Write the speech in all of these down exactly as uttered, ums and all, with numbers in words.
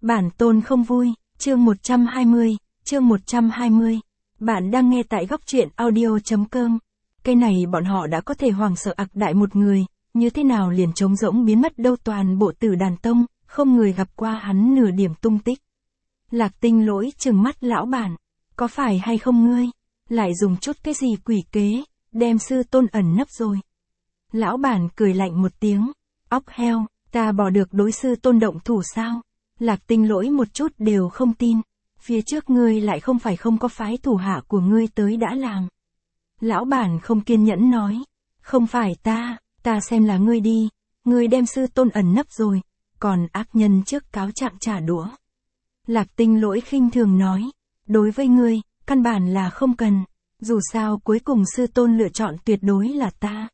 Bản tôn không vui, chương một trăm hai mươi, chương một trăm hai mươi. Bạn đang nghe tại góc truyện audio.com. Cái này bọn họ đã có thể hoảng sợ ặc đại một người, như thế nào liền trống rỗng biến mất đâu toàn bộ Tử Đàn Tông, không người gặp qua hắn nửa điểm tung tích. Lạc Tinh Lỗi trừng mắt lão bản, có phải hay không ngươi, lại dùng chút cái gì quỷ kế, đem sư tôn ẩn nấp rồi. Lão bản cười lạnh một tiếng, óc heo, ta bỏ được đối sư tôn động thủ sao? Lạc Tinh Lỗi một chút đều không tin, phía trước ngươi lại không phải không có phái thủ hạ của ngươi tới đã làm. Lão bản không kiên nhẫn nói, không phải ta, ta xem là ngươi đi, ngươi đem sư tôn ẩn nấp rồi, còn ác nhân trước cáo trạng trả đũa. Lạc Tinh Lỗi khinh thường nói, đối với ngươi, căn bản là không cần, dù sao cuối cùng sư tôn lựa chọn tuyệt đối là ta.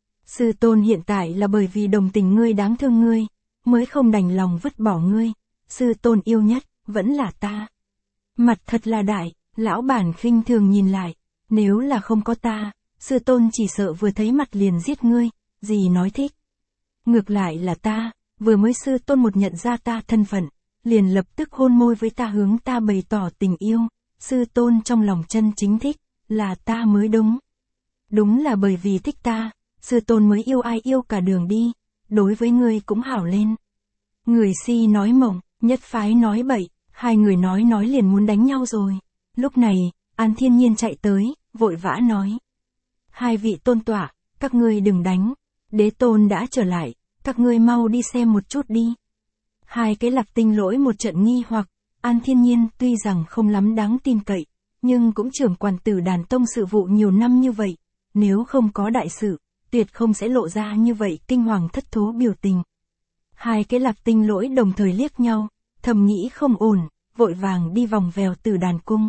Sư tôn hiện tại là bởi vì đồng tình ngươi đáng thương ngươi, mới không đành lòng vứt bỏ ngươi, sư tôn yêu nhất, vẫn là ta. Mặt thật là đại, lão bản khinh thường nhìn lại, nếu là không có ta, sư tôn chỉ sợ vừa thấy mặt liền giết ngươi, gì nói thích. Ngược lại là ta, vừa mới sư tôn một nhận ra ta thân phận, liền lập tức hôn môi với ta hướng ta bày tỏ tình yêu, sư tôn trong lòng chân chính thích, là ta mới đúng. Đúng là bởi vì thích ta, sư tôn mới yêu ai yêu cả đường đi, đối với ngươi cũng hảo lên. Người si nói mộng, nhất phái nói bậy, hai người nói nói liền muốn đánh nhau rồi. Lúc này, An Thiên Nhiên chạy tới, vội vã nói. Hai vị tôn tọa, các ngươi đừng đánh, đế tôn đã trở lại, các ngươi mau đi xem một chút đi. Hai cái Lạc Tinh Lỗi một trận nghi hoặc, An Thiên Nhiên tuy rằng không lắm đáng tin cậy, nhưng cũng trưởng quản Tử Đàn Tông sự vụ nhiều năm như vậy, nếu không có đại sự, tuyệt không sẽ lộ ra như vậy kinh hoàng thất thố biểu tình. Hai cái Lạc Tinh Lỗi đồng thời liếc nhau, thầm nghĩ không ổn, vội vàng đi vòng vèo Tử Đàn Cung.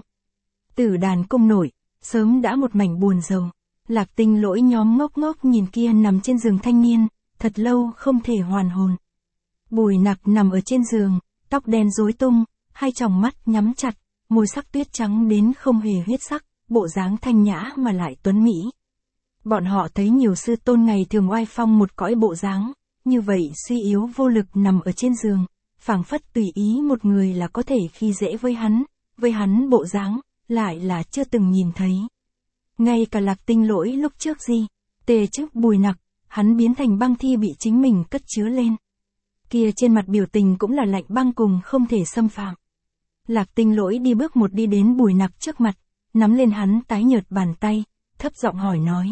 Tử Đàn Cung nổi, sớm đã một mảnh buồn rầu. Lạc Tinh Lỗi nhóm ngốc ngốc nhìn kia nằm trên giường thanh niên, thật lâu không thể hoàn hồn. Bùi Nặc nằm ở trên giường, tóc đen rối tung, hai tròng mắt nhắm chặt, môi sắc tuyết trắng đến không hề huyết sắc, bộ dáng thanh nhã mà lại tuấn mỹ. Bọn họ thấy nhiều sư tôn ngày thường oai phong một cõi bộ dáng, như vậy suy yếu vô lực nằm ở trên giường, phảng phất tùy ý một người là có thể khi dễ với hắn, với hắn bộ dáng, lại là chưa từng nhìn thấy. Ngay cả Lạc Tinh Lỗi lúc trước gì, tề trước Bùi Nặc, hắn biến thành băng thi bị chính mình cất chứa lên. Kia trên mặt biểu tình cũng là lạnh băng cùng không thể xâm phạm. Lạc Tinh Lỗi đi bước một đi đến Bùi Nặc trước mặt, nắm lên hắn tái nhợt bàn tay, thấp giọng hỏi nói.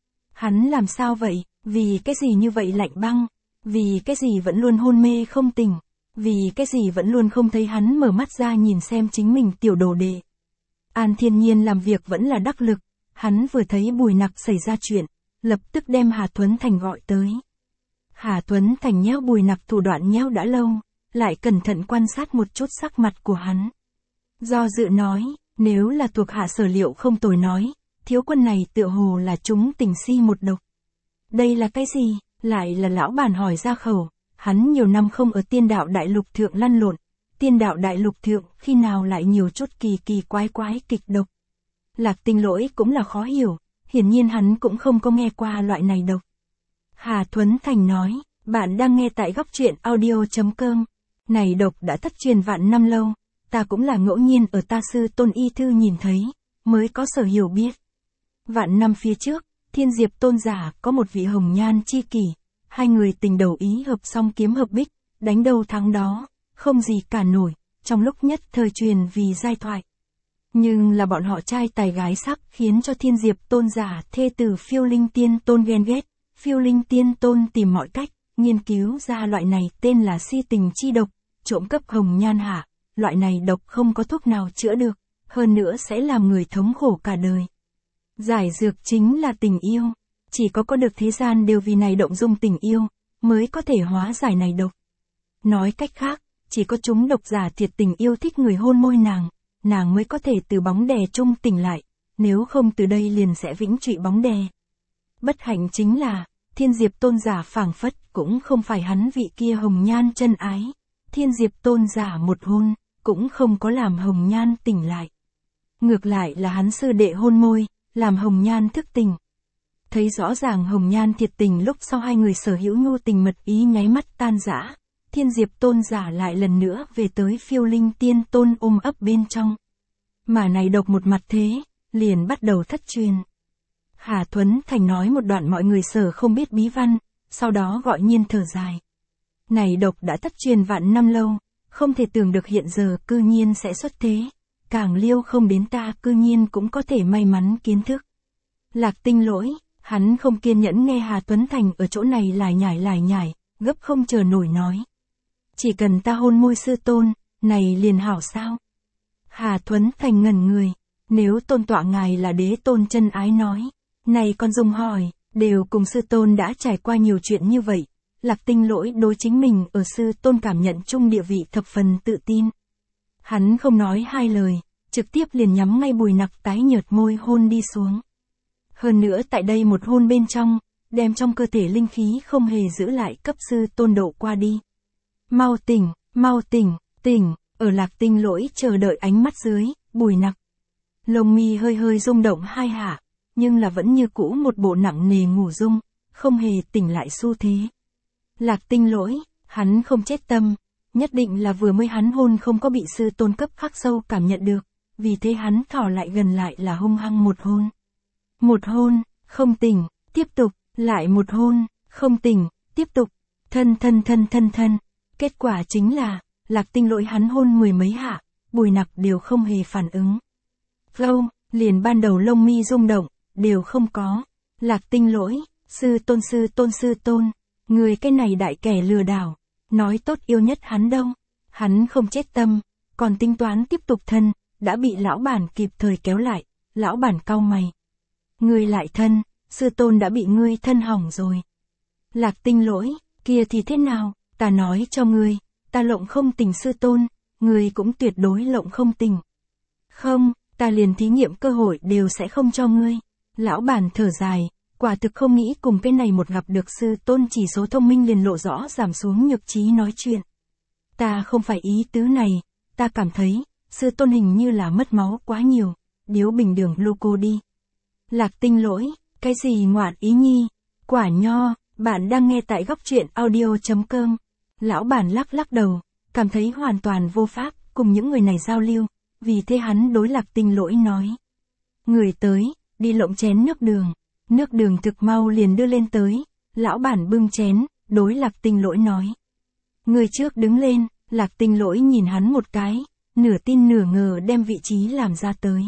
Hắn làm sao vậy, vì cái gì như vậy lạnh băng, vì cái gì vẫn luôn hôn mê không tỉnh, vì cái gì vẫn luôn không thấy hắn mở mắt ra nhìn xem chính mình tiểu đồ đệ. An Thiên Nhiên làm việc vẫn là đắc lực, hắn vừa thấy Bùi Nặc xảy ra chuyện, lập tức đem Hà Tuấn Thành gọi tới. Hà Tuấn Thành nhéo Bùi Nặc thủ đoạn nhéo đã lâu, lại cẩn thận quan sát một chút sắc mặt của hắn. Do dự nói, nếu là thuộc hạ sở liệu không tồi nói, thiếu quân này tựa hồ là chúng tình si một độc. Đây là cái gì? Lại là lão bản hỏi ra khẩu, hắn nhiều năm không ở tiên đạo đại lục thượng lăn lộn, tiên đạo đại lục thượng khi nào lại nhiều chút kỳ kỳ quái quái kịch độc. Lạc Tinh Lỗi cũng là khó hiểu, hiển nhiên hắn cũng không có nghe qua loại này độc. Hà Tuấn Thành nói, bạn đang nghe tại góc truyện audio.com, này độc đã thất truyền vạn năm lâu, ta cũng là ngẫu nhiên ở ta sư tôn y thư nhìn thấy, mới có sở hiểu biết. Vạn năm phía trước, Thiên Diệp tôn giả có một vị hồng nhan chi kỷ, hai người tình đầu ý hợp song kiếm hợp bích, đánh đầu thắng đó, không gì cả nổi, trong lúc nhất thời truyền vì giai thoại. Nhưng là bọn họ trai tài gái sắc khiến cho Thiên Diệp tôn giả thê tử Phiêu Linh Tiên Tôn ghen ghét, Phiêu Linh Tiên Tôn tìm mọi cách, nghiên cứu ra loại này tên là si tình chi độc, trộm cắp hồng nhan hạ, loại này độc không có thuốc nào chữa được, hơn nữa sẽ làm người thống khổ cả đời. Giải dược chính là tình yêu, chỉ có có được thế gian đều vì này động dung tình yêu, mới có thể hóa giải này độc. Nói cách khác, chỉ có chúng độc giả thiệt tình yêu thích người hôn môi nàng, nàng mới có thể từ bóng đè chung tỉnh lại, nếu không từ đây liền sẽ vĩnh trụy bóng đè. Bất hạnh chính là, Thiên Diệp tôn giả phảng phất cũng không phải hắn vị kia hồng nhan chân ái, Thiên Diệp tôn giả một hôn, cũng không có làm hồng nhan tỉnh lại. Ngược lại là hắn sư đệ hôn môi, làm hồng nhan thức tỉnh. Thấy rõ ràng hồng nhan thiệt tình lúc sau hai người sở hữu nhu tình mật ý nháy mắt tan rã, Thiên Diệp Tôn giả lại lần nữa về tới Phiêu Linh Tiên Tôn ôm ấp bên trong. Mà này độc một mặt thế, liền bắt đầu thất truyền. Hà Tuấn Thành nói một đoạn mọi người sở không biết bí văn, sau đó gọi nhiên thở dài. Này độc đã thất truyền vạn năm lâu, không thể tưởng được hiện giờ cư nhiên sẽ xuất thế. Càng liêu không đến ta cư nhiên cũng có thể may mắn kiến thức. Lạc Tinh Lỗi, hắn không kiên nhẫn nghe Hà Tuấn Thành ở chỗ này lải nhải lải nhải, gấp không chờ nổi nói. Chỉ cần ta hôn môi sư tôn, này liền hảo sao? Hà Tuấn Thành ngẩn người, nếu tôn tọa ngài là đế tôn chân ái nói, này con dùng hỏi, đều cùng sư tôn đã trải qua nhiều chuyện như vậy. Lạc Tinh Lỗi đối chính mình ở sư tôn cảm nhận chung địa vị thập phần tự tin. Hắn không nói hai lời, trực tiếp liền nhắm ngay Bùi Nặc tái nhợt môi hôn đi xuống. Hơn nữa tại đây một hôn bên trong, đem trong cơ thể linh khí không hề giữ lại cấp sư tôn độ qua đi. Mau tỉnh, mau tỉnh, tỉnh, ở Lạc Tinh Lỗi chờ đợi ánh mắt dưới, Bùi Nặc. Lông mi hơi hơi rung động hai hạ, nhưng là vẫn như cũ một bộ nặng nề ngủ rung, không hề tỉnh lại xu thế. Lạc Tinh Lỗi, hắn không chết tâm, nhất định là vừa mới hắn hôn không có bị sư tôn cấp khắc sâu cảm nhận được, vì thế hắn thỏ lại gần lại là hung hăng một hôn. Một hôn, không tỉnh, tiếp tục, lại một hôn, không tỉnh, tiếp tục, thân thân thân thân thân. Kết quả chính là, Lạc Tinh Lỗi hắn hôn mười mấy hạ, Bùi Nặc đều không hề phản ứng. Gâu, liền ban đầu lông mi rung động, đều không có. Lạc Tinh Lỗi, sư tôn sư tôn sư tôn, người cái này đại kẻ lừa đảo, nói tốt yêu nhất hắn đâu. Hắn không chết tâm, còn tính toán tiếp tục thân, đã bị lão bản kịp thời kéo lại, lão bản cau mày. Ngươi lại thân, sư tôn đã bị ngươi thân hỏng rồi. Lạc Tinh Lỗi, kia thì thế nào, ta nói cho ngươi, ta lộng không tình sư tôn, ngươi cũng tuyệt đối lộng không tình. Không, ta liền thí nghiệm cơ hội đều sẽ không cho ngươi. Lão bản thở dài, quả thực không nghĩ cùng cái này một gặp được sư tôn chỉ số thông minh liền lộ rõ giảm xuống nhược trí nói chuyện. Ta không phải ý tứ này, ta cảm thấy, sư tôn hình như là mất máu quá nhiều, điếu bình đường gluco đi. Lạc Tinh Lỗi, cái gì ngoạn ý nhi, quả nho, bạn đang nghe tại góc truyện audio.com. Lão bản lắc lắc đầu, cảm thấy hoàn toàn vô pháp cùng những người này giao lưu, vì thế hắn đối Lạc Tinh Lỗi nói. Người tới, đi lộng chén nước đường, nước đường thực mau liền đưa lên tới, lão bản bưng chén, đối Lạc Tinh Lỗi nói. Người trước đứng lên, Lạc Tinh Lỗi nhìn hắn một cái, nửa tin nửa ngờ đem vị trí làm ra tới.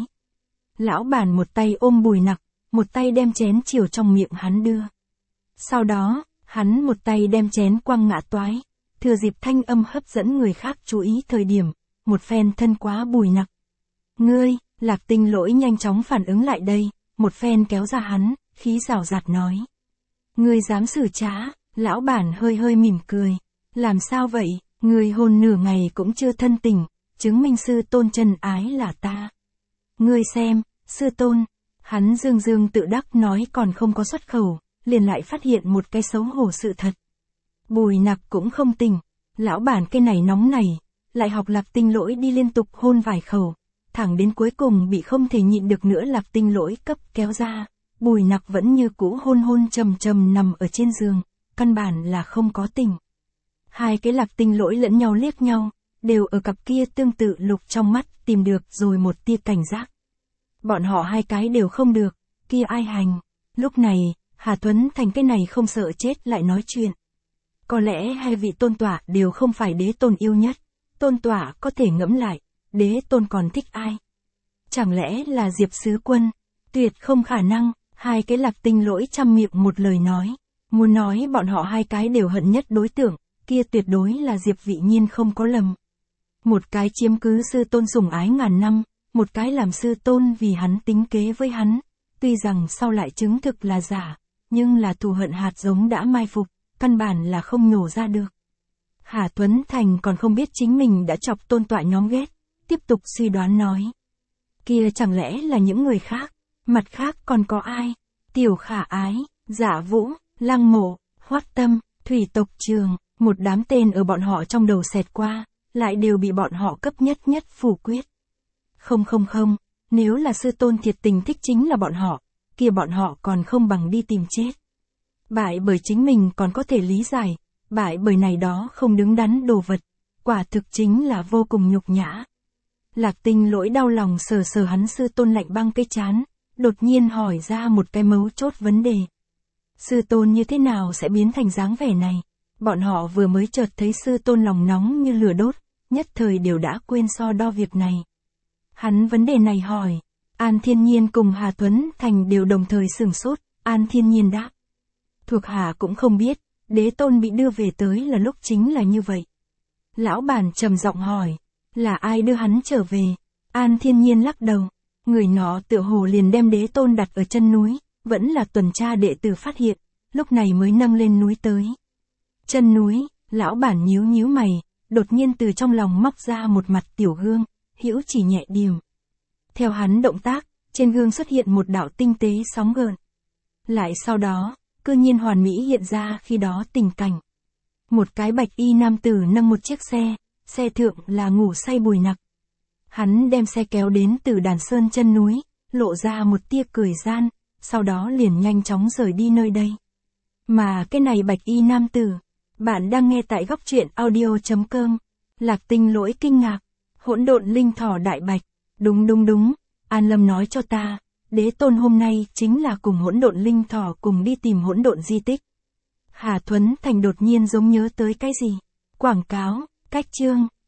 Lão bản một tay ôm Bùi Nặc, một tay đem chén chiều trong miệng hắn đưa. Sau đó, hắn một tay đem chén quăng ngã toái, thừa dịp thanh âm hấp dẫn người khác chú ý thời điểm, một phen thân quá Bùi Nặc. Ngươi, Lạc Tinh Lỗi nhanh chóng phản ứng lại đây, một phen kéo ra hắn, khí rào rạt nói. Ngươi dám xử trá, lão bản hơi hơi mỉm cười. Làm sao vậy, ngươi hôn nửa ngày cũng chưa thân tình, chứng minh sư tôn chân ái là ta. Ngươi xem, sư tôn, hắn dương dương tự đắc nói còn không có xuất khẩu, liền lại phát hiện một cái xấu hổ sự thật. Bùi Nặc cũng không tỉnh, lão bản cái này nóng này, lại học Lạc Tinh Lỗi đi liên tục hôn vài khẩu, thẳng đến cuối cùng bị không thể nhịn được nữa Lạc Tinh Lỗi cấp kéo ra, Bùi Nặc vẫn như cũ hôn hôn trầm trầm nằm ở trên giường, căn bản là không có tỉnh. Hai cái Lạc Tinh Lỗi lẫn nhau liếc nhau, đều ở cặp kia tương tự lục trong mắt tìm được rồi một tia cảnh giác. Bọn họ hai cái đều không được, kia ai hành. Lúc này, Hà Tuấn Thành cái này không sợ chết lại nói chuyện. Có lẽ hai vị tôn tọa đều không phải đế tôn yêu nhất, tôn tọa có thể ngẫm lại, đế tôn còn thích ai? Chẳng lẽ là Diệp Sứ Quân? Tuyệt không khả năng, hai cái Lạc Tinh Lỗi trăm miệng một lời nói. Muốn nói bọn họ hai cái đều hận nhất đối tượng, kia tuyệt đối là Diệp Vị Nhiên không có lầm. Một cái chiếm cứ sư tôn sủng ái ngàn năm, một cái làm sư tôn vì hắn tính kế với hắn, tuy rằng sau lại chứng thực là giả, nhưng là thù hận hạt giống đã mai phục, căn bản là không nhổ ra được. Hà Tuấn Thành còn không biết chính mình đã chọc tôn tọa nhóm ghét, tiếp tục suy đoán nói. Kia chẳng lẽ là những người khác, mặt khác còn có ai? Tiểu Khả Ái, Giả Vũ, Lăng Mộ, Hoắc Tâm, Thủy Tộc Trường, một đám tên ở bọn họ trong đầu xẹt qua, lại đều bị bọn họ cấp nhất nhất phủ quyết. Không không không, nếu là sư tôn thiệt tình thích chính là bọn họ, kia bọn họ còn không bằng đi tìm chết. Bại bởi chính mình còn có thể lý giải, bại bởi này đó không đứng đắn đồ vật, quả thực chính là vô cùng nhục nhã. Lạc Tinh Lỗi đau lòng sờ sờ hắn sư tôn lạnh băng cái chán, đột nhiên hỏi ra một cái mấu chốt vấn đề. Sư tôn như thế nào sẽ biến thành dáng vẻ này? Bọn họ vừa mới chợt thấy sư tôn lòng nóng như lửa đốt, nhất thời đều đã quên so đo việc này. Hắn vấn đề này hỏi, An Thiên Nhiên cùng Hà Tuấn Thành đều đồng thời sửng sốt, An Thiên Nhiên đáp. Thuộc hạ cũng không biết, đế tôn bị đưa về tới là lúc chính là như vậy. Lão bản trầm giọng hỏi, là ai đưa hắn trở về? An Thiên Nhiên lắc đầu, người nọ tựa hồ liền đem đế tôn đặt ở chân núi, vẫn là tuần tra đệ tử phát hiện, lúc này mới nâng lên núi tới. Chân núi, lão bản nhíu nhíu mày, đột nhiên từ trong lòng móc ra một mặt tiểu gương, hữu chỉ nhẹ điểm. Theo hắn động tác, trên gương xuất hiện một đạo tinh tế sóng gợn. Lại sau đó, cư nhiên hoàn mỹ hiện ra khi đó tình cảnh. Một cái bạch y nam tử nâng một chiếc xe, xe thượng là ngủ say Bùi Nặc. Hắn đem xe kéo đến từ Đàn Sơn chân núi, lộ ra một tia cười gian, sau đó liền nhanh chóng rời đi nơi đây. Mà cái này bạch y nam tử, bạn đang nghe tại góc truyện audio chấm com. Lạc Tinh Lỗi kinh ngạc, hỗn độn linh thỏ đại bạch, đúng đúng đúng, An Lâm nói cho ta, đế tôn hôm nay chính là cùng hỗn độn linh thỏ cùng đi tìm hỗn độn di tích. Hà Tuấn Thành đột nhiên giống nhớ tới cái gì? Quảng cáo, cách chương.